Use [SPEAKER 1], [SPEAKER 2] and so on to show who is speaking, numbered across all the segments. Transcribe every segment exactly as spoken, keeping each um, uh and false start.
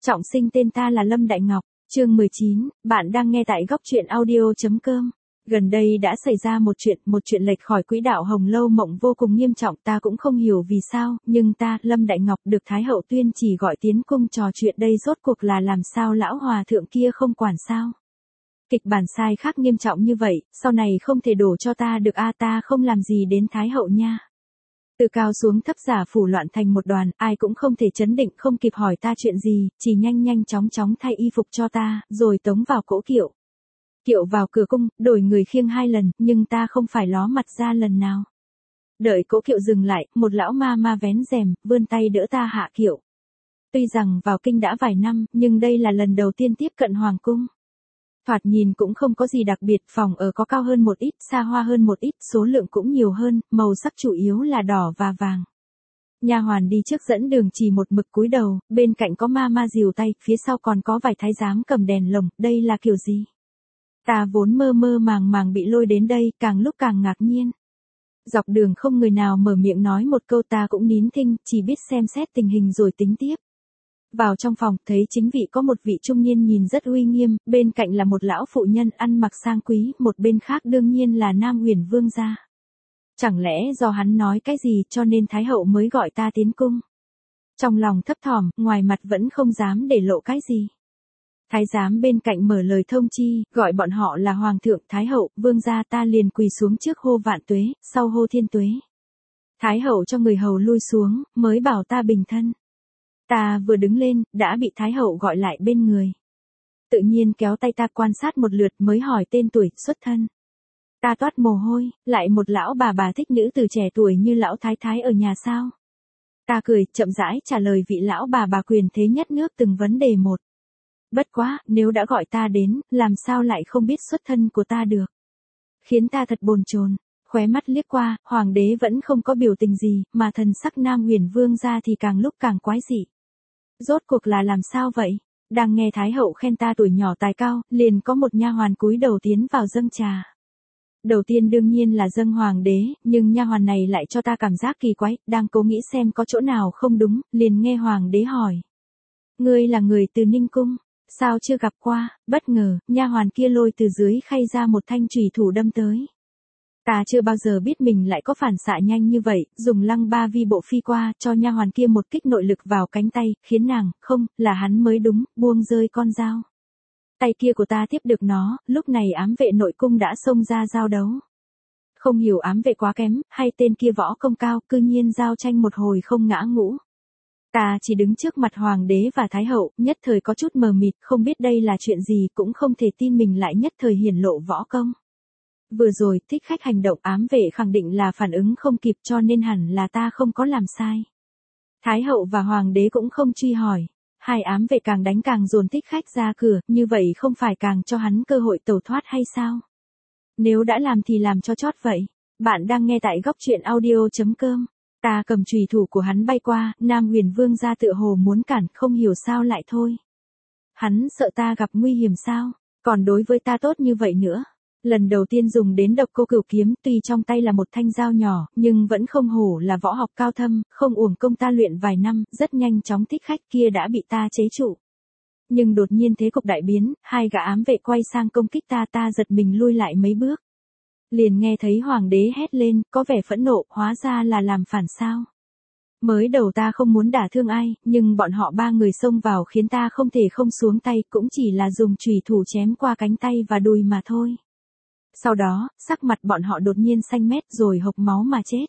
[SPEAKER 1] Trọng sinh tên ta là Lâm Đại Ngọc, chương mười chín, bạn đang nghe tại góc truyện audio.com. Gần đây đã xảy ra một chuyện, một chuyện lệch khỏi quỹ đạo Hồng Lâu Mộng vô cùng nghiêm trọng, ta cũng không hiểu vì sao, nhưng ta, Lâm Đại Ngọc được Thái Hậu tuyên chỉ gọi tiến cung trò chuyện đây rốt cuộc là làm sao lão hòa thượng kia không quản sao. Kịch bản sai khác nghiêm trọng như vậy, sau này không thể đổ cho ta được a ta không làm gì đến Thái Hậu nha. Từ cao xuống thấp giả phủ loạn thành một đoàn, ai cũng không thể chấn định không kịp hỏi ta chuyện gì, chỉ nhanh nhanh chóng chóng thay y phục cho ta, rồi tống vào cỗ kiệu. Kiệu vào cửa cung, đổi người khiêng hai lần, nhưng ta không phải ló mặt ra lần nào. Đợi cỗ kiệu dừng lại, một lão ma ma vén rèm, vươn tay đỡ ta hạ kiệu. Tuy rằng vào kinh đã vài năm, nhưng đây là lần đầu tiên tiếp cận hoàng cung. Thoạt nhìn cũng không có gì đặc biệt, phòng ở có cao hơn một ít, xa hoa hơn một ít, số lượng cũng nhiều hơn, màu sắc chủ yếu là đỏ và vàng. Nha hoàn đi trước dẫn đường chỉ một mực cúi đầu, bên cạnh có ma ma dìu tay, phía sau còn có vài thái giám cầm đèn lồng, đây là kiểu gì? Ta vốn mơ mơ màng màng bị lôi đến đây, càng lúc càng ngạc nhiên. Dọc đường không người nào mở miệng nói một câu, ta cũng nín thinh, chỉ biết xem xét tình hình rồi tính tiếp. Vào trong phòng, thấy chính vị có một vị trung niên nhìn rất uy nghiêm, bên cạnh là một lão phụ nhân ăn mặc sang quý, một bên khác đương nhiên là Nam Huyền Vương gia. Chẳng lẽ do hắn nói cái gì cho nên Thái Hậu mới gọi ta tiến cung? Trong lòng thấp thỏm, ngoài mặt vẫn không dám để lộ cái gì. Thái giám bên cạnh mở lời thông chi, gọi bọn họ là Hoàng thượng, Thái Hậu, Vương gia, ta liền quỳ xuống trước hô vạn tuế, sau hô thiên tuế. Thái Hậu cho người hầu lui xuống, mới bảo ta bình thân. Ta vừa đứng lên, đã bị Thái Hậu gọi lại bên người. Tự nhiên kéo tay ta quan sát một lượt mới hỏi tên tuổi, xuất thân. Ta toát mồ hôi, lại một lão bà bà thích nữ từ trẻ tuổi như lão thái thái ở nhà sao? Ta cười, chậm rãi trả lời vị lão bà bà quyền thế nhất nước từng vấn đề một. Bất quá, nếu đã gọi ta đến, làm sao lại không biết xuất thân của ta được? Khiến ta thật bồn chồn. Khóe mắt liếc qua, hoàng đế vẫn không có biểu tình gì, mà thần sắc Nam Huyền Vương ra thì càng lúc càng quái dị. Rốt cuộc là làm sao vậy? Đang nghe Thái Hậu khen ta tuổi nhỏ tài cao, liền có một nha hoàn cúi đầu tiến vào dâng trà. Đầu tiên đương nhiên là dâng hoàng đế, nhưng nha hoàn này lại cho ta cảm giác kỳ quái, đang cố nghĩ xem có chỗ nào không đúng, liền nghe hoàng đế hỏi. Ngươi là người từ Ninh Cung, sao chưa gặp qua? Bất ngờ, nha hoàn kia lôi từ dưới khay ra một thanh chùy thủ đâm tới. Ta chưa bao giờ biết mình lại có phản xạ nhanh như vậy, dùng lăng ba vi bộ phi qua, cho nha hoàn kia một kích nội lực vào cánh tay, khiến nàng, không, là hắn mới đúng, buông rơi con dao. Tay kia của ta tiếp được nó, lúc này ám vệ nội cung đã xông ra giao đấu. Không hiểu ám vệ quá kém, hay tên kia võ công cao, cư nhiên giao tranh một hồi không ngã ngũ. Ta chỉ đứng trước mặt hoàng đế và thái hậu, nhất thời có chút mờ mịt, không biết đây là chuyện gì, cũng không thể tin mình lại nhất thời hiển lộ võ công. Vừa rồi, thích khách hành động ám vệ khẳng định là phản ứng không kịp cho nên hẳn là ta không có làm sai. Thái hậu và hoàng đế cũng không truy hỏi. Hai ám vệ càng đánh càng dồn thích khách ra cửa, như vậy không phải càng cho hắn cơ hội tẩu thoát hay sao? Nếu đã làm thì làm cho chót vậy. Bạn đang nghe tại góc truyện audio.com. Ta cầm chùy thủ của hắn bay qua, Nam Huyền Vương ra tựa hồ muốn cản, không hiểu sao lại thôi. Hắn sợ ta gặp nguy hiểm sao? Còn đối với ta tốt như vậy nữa. Lần đầu tiên dùng đến độc cô cửu kiếm, tuy trong tay là một thanh dao nhỏ, nhưng vẫn không hổ là võ học cao thâm, không uổng công ta luyện vài năm, rất nhanh chóng thích khách kia đã bị ta chế trụ. Nhưng đột nhiên thế cục đại biến, hai gã ám vệ quay sang công kích ta, ta giật mình lui lại mấy bước. Liền nghe thấy hoàng đế hét lên, có vẻ phẫn nộ, hóa ra là làm phản sao. Mới đầu ta không muốn đả thương ai, nhưng bọn họ ba người xông vào khiến ta không thể không xuống tay, cũng chỉ là dùng chùy thủ chém qua cánh tay và đùi mà thôi. Sau đó, sắc mặt bọn họ đột nhiên xanh mét rồi hộc máu mà chết.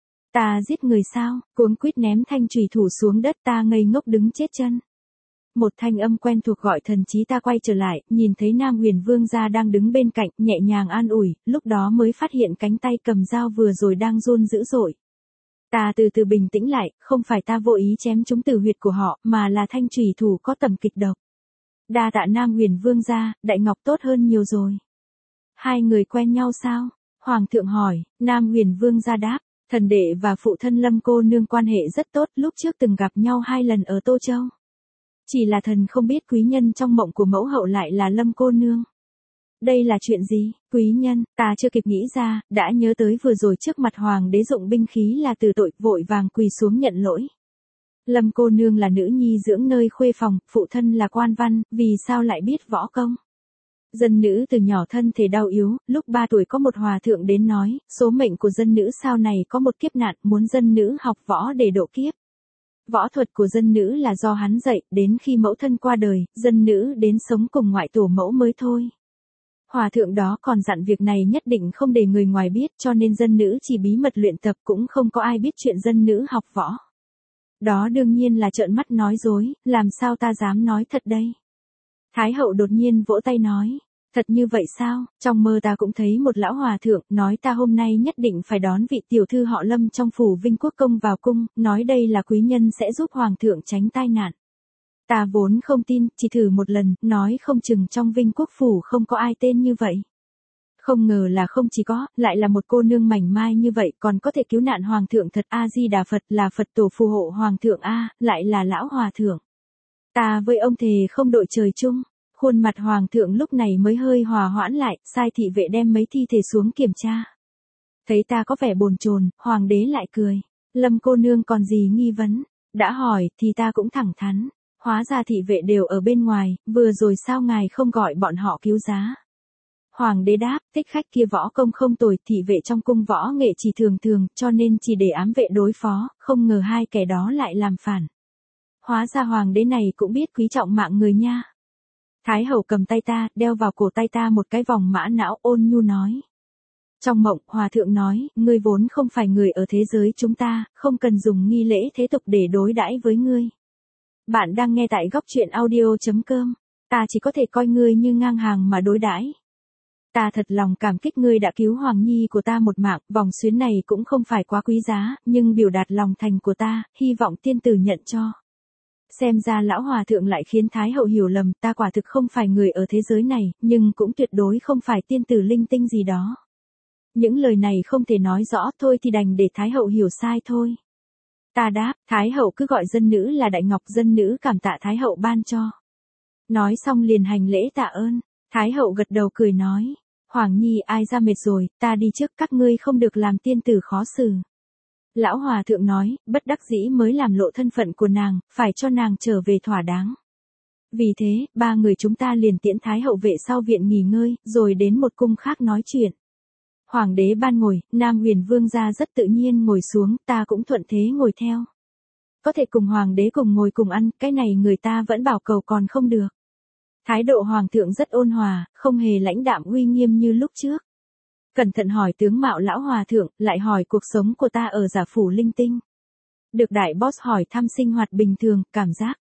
[SPEAKER 1] Ta giết người sao? Cuống quýt ném thanh chùy thủ xuống đất, ta ngây ngốc đứng chết chân. Một thanh âm quen thuộc gọi thần trí ta quay trở lại, nhìn thấy Nam Huyền Vương gia đang đứng bên cạnh, nhẹ nhàng an ủi, lúc đó mới phát hiện cánh tay cầm dao vừa rồi đang run dữ dội. Ta từ từ bình tĩnh lại, không phải ta vô ý chém trúng tử huyệt của họ, mà là thanh chùy thủ có tầm kịch độc. Đa tạ Nam Huyền Vương gia, Đại Ngọc tốt hơn nhiều rồi. Hai người quen nhau sao? Hoàng thượng hỏi. Nam Huyền Vương gia đáp, thần đệ và phụ thân Lâm cô nương quan hệ rất tốt, lúc trước từng gặp nhau hai lần ở Tô Châu. Chỉ là thần không biết quý nhân trong mộng của mẫu hậu lại là Lâm cô nương. Đây là chuyện gì? Quý nhân, ta chưa kịp nghĩ ra, đã nhớ tới vừa rồi trước mặt hoàng đế dụng binh khí là từ tội, vội vàng quỳ xuống nhận lỗi. Lâm cô nương là nữ nhi dưỡng nơi khuê phòng, phụ thân là quan văn, vì sao lại biết võ công? Dân nữ từ nhỏ thân thể đau yếu, lúc ba tuổi có một hòa thượng đến nói, số mệnh của dân nữ sau này có một kiếp nạn, muốn dân nữ học võ để độ kiếp. Võ thuật của dân nữ là do hắn dạy, đến khi mẫu thân qua đời, dân nữ đến sống cùng ngoại tổ mẫu mới thôi. Hòa thượng đó còn dặn việc này nhất định không để người ngoài biết, cho nên dân nữ chỉ bí mật luyện tập, cũng không có ai biết chuyện dân nữ học võ. Đó đương nhiên là trợn mắt nói dối, làm sao ta dám nói thật đây? Thái hậu đột nhiên vỗ tay nói, thật như vậy sao? Trong mơ ta cũng thấy một lão hòa thượng, nói ta hôm nay nhất định phải đón vị tiểu thư họ Lâm trong phủ Vinh Quốc công vào cung, nói đây là quý nhân sẽ giúp hoàng thượng tránh tai nạn. Ta vốn không tin, chỉ thử một lần, nói không chừng trong Vinh Quốc phủ không có ai tên như vậy. Không ngờ là không chỉ có, lại là một cô nương mảnh mai như vậy, còn có thể cứu nạn hoàng thượng thật. A-di-đà Phật, là Phật tổ phù hộ hoàng thượng a, lại là lão hòa thượng. Ta với ông thề không đội trời chung. Khuôn mặt hoàng thượng lúc này mới hơi hòa hoãn lại, sai thị vệ đem mấy thi thể xuống kiểm tra. Thấy ta có vẻ bồn chồn, hoàng đế lại cười. Lâm cô nương còn gì nghi vấn? Đã hỏi thì ta cũng thẳng thắn. Hóa ra thị vệ đều ở bên ngoài, vừa rồi sao ngài không gọi bọn họ cứu giá? Hoàng đế đáp, thích khách kia võ công không tồi, thị vệ trong cung võ nghệ chỉ thường thường, cho nên chỉ để ám vệ đối phó, không ngờ hai kẻ đó lại làm phản. Hóa ra hoàng đế này cũng biết quý trọng mạng người nha. Thái hậu cầm tay ta, đeo vào cổ tay ta một cái vòng mã não, ôn nhu nói. Trong mộng, hòa thượng nói, ngươi vốn không phải người ở thế giới chúng ta, không cần dùng nghi lễ thế tục để đối đãi với ngươi. Bạn đang nghe tại góc truyện audio chấm com. Ta chỉ có thể coi ngươi như ngang hàng mà đối đãi. Ta thật lòng cảm kích ngươi đã cứu hoàng nhi của ta một mạng, vòng xuyến này cũng không phải quá quý giá, nhưng biểu đạt lòng thành của ta, hy vọng tiên tử nhận cho. Xem ra lão hòa thượng lại khiến Thái hậu hiểu lầm, ta quả thực không phải người ở thế giới này, nhưng cũng tuyệt đối không phải tiên tử linh tinh gì đó. Những lời này không thể nói rõ, thôi thì đành để Thái hậu hiểu sai thôi. Ta đáp, Thái hậu cứ gọi dân nữ là Đại Ngọc, dân nữ cảm tạ Thái hậu ban cho. Nói xong liền hành lễ tạ ơn. Thái hậu gật đầu cười nói, Hoàng nhi ai ra mệt rồi, ta đi trước, các ngươi không được làm tiên tử khó xử. Lão hòa thượng nói, bất đắc dĩ mới làm lộ thân phận của nàng, phải cho nàng trở về thỏa đáng. Vì thế, ba người chúng ta liền tiễn Thái hậu về sau viện nghỉ ngơi, rồi đến một cung khác nói chuyện. Hoàng đế ban ngồi, Nam Huyền Vương gia rất tự nhiên ngồi xuống, ta cũng thuận thế ngồi theo. Có thể cùng hoàng đế cùng ngồi cùng ăn, cái này người ta vẫn bảo cầu còn không được. Thái độ hoàng thượng rất ôn hòa, không hề lãnh đạm uy nghiêm như lúc trước. Cẩn thận hỏi tướng mạo lão hòa thượng, lại hỏi cuộc sống của ta ở giả phủ linh tinh. Được đại boss hỏi thăm sinh hoạt bình thường, cảm giác.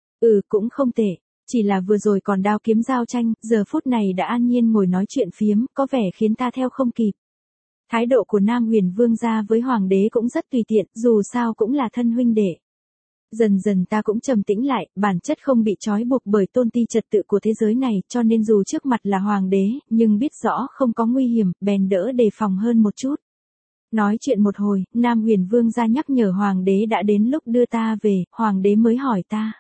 [SPEAKER 1] Ừ cũng không tệ, chỉ là vừa rồi còn đao kiếm giao tranh, giờ phút này đã an nhiên ngồi nói chuyện phiếm, có vẻ khiến ta theo không kịp. Thái độ của Nam Huyền Vương gia với hoàng đế cũng rất tùy tiện, dù sao cũng là thân huynh đệ. Dần dần ta cũng trầm tĩnh lại, bản chất không bị trói buộc bởi tôn ti trật tự của thế giới này, cho nên dù trước mặt là hoàng đế, nhưng biết rõ không có nguy hiểm, bèn đỡ đề phòng hơn một chút. Nói chuyện một hồi, Nam Huyền Vương gia nhắc nhở hoàng đế đã đến lúc đưa ta về, hoàng đế mới hỏi ta.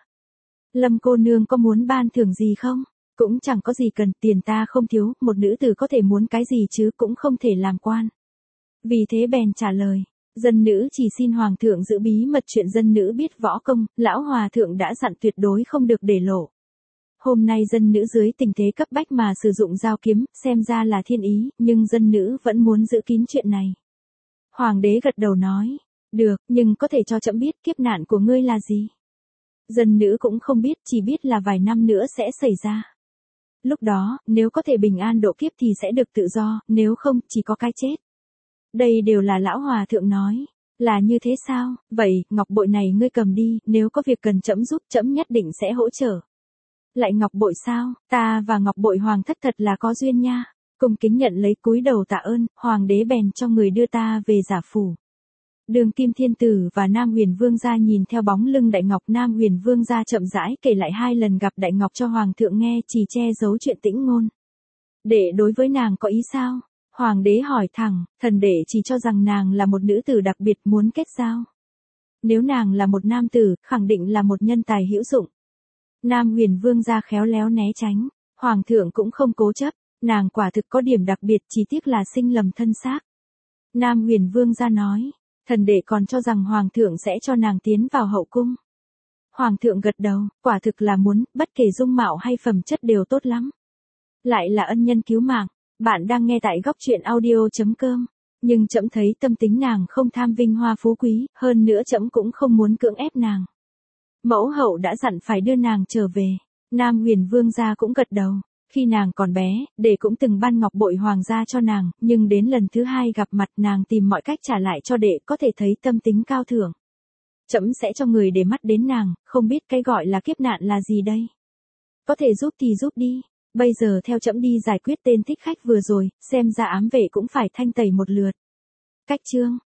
[SPEAKER 1] Lâm cô nương có muốn ban thưởng gì không? Cũng chẳng có gì cần, tiền ta không thiếu, một nữ tử có thể muốn cái gì chứ cũng không thể làm quan. Vì thế bèn trả lời. Dân nữ chỉ xin hoàng thượng giữ bí mật chuyện dân nữ biết võ công, lão hòa thượng đã dặn tuyệt đối không được để lộ. Hôm nay dân nữ dưới tình thế cấp bách mà sử dụng dao kiếm, xem ra là thiên ý, nhưng dân nữ vẫn muốn giữ kín chuyện này. Hoàng đế gật đầu nói, được, nhưng có thể cho trẫm biết kiếp nạn của ngươi là gì? Dân nữ cũng không biết, chỉ biết là vài năm nữa sẽ xảy ra. Lúc đó, nếu có thể bình an độ kiếp thì sẽ được tự do, nếu không, chỉ có cái chết. Đây đều là lão hòa thượng nói. Là như thế sao? Vậy, ngọc bội này ngươi cầm đi, nếu có việc cần trẫm giúp, trẫm nhất định sẽ hỗ trợ. Lại ngọc bội sao? Ta và ngọc bội hoàng thất thật là có duyên nha. Cung kính nhận lấy cúi đầu tạ ơn, hoàng đế bèn cho người đưa ta về giả phủ. Đường Kim Thiên Tử và Nam Huyền Vương gia nhìn theo bóng lưng Đại Ngọc, Nam Huyền Vương gia chậm rãi kể lại hai lần gặp Đại Ngọc cho hoàng thượng nghe, chỉ che giấu chuyện tĩnh ngôn. Đệ đối với nàng có ý sao? Hoàng đế hỏi thẳng, thần đệ chỉ cho rằng nàng là một nữ tử đặc biệt muốn kết giao. Nếu nàng là một nam tử, khẳng định là một nhân tài hữu dụng. Nam Huyền Vương gia khéo léo né tránh, hoàng thượng cũng không cố chấp, nàng quả thực có điểm đặc biệt, chỉ tiếc là sinh lầm thân xác. Nam Huyền Vương gia nói, thần đệ còn cho rằng hoàng thượng sẽ cho nàng tiến vào hậu cung. Hoàng thượng gật đầu, quả thực là muốn, bất kể dung mạo hay phẩm chất đều tốt lắm. Lại là ân nhân cứu mạng, bạn đang nghe tại góc truyện audio.com. Nhưng trẫm thấy tâm tính nàng không tham vinh hoa phú quý, hơn nữa trẫm cũng không muốn cưỡng ép nàng. Mẫu hậu đã dặn phải đưa nàng trở về. Nam Huyền Vương gia cũng gật đầu. Khi nàng còn bé, đệ cũng từng ban ngọc bội hoàng gia cho nàng, nhưng đến lần thứ hai gặp mặt nàng tìm mọi cách trả lại cho đệ, có thể thấy tâm tính cao thượng. Trẫm sẽ cho người để mắt đến nàng, không biết cái gọi là kiếp nạn là gì đây. Có thể giúp thì giúp đi. Bây giờ theo trẫm đi giải quyết tên thích khách vừa rồi, xem ra ám vệ cũng phải thanh tẩy một lượt. Cách chương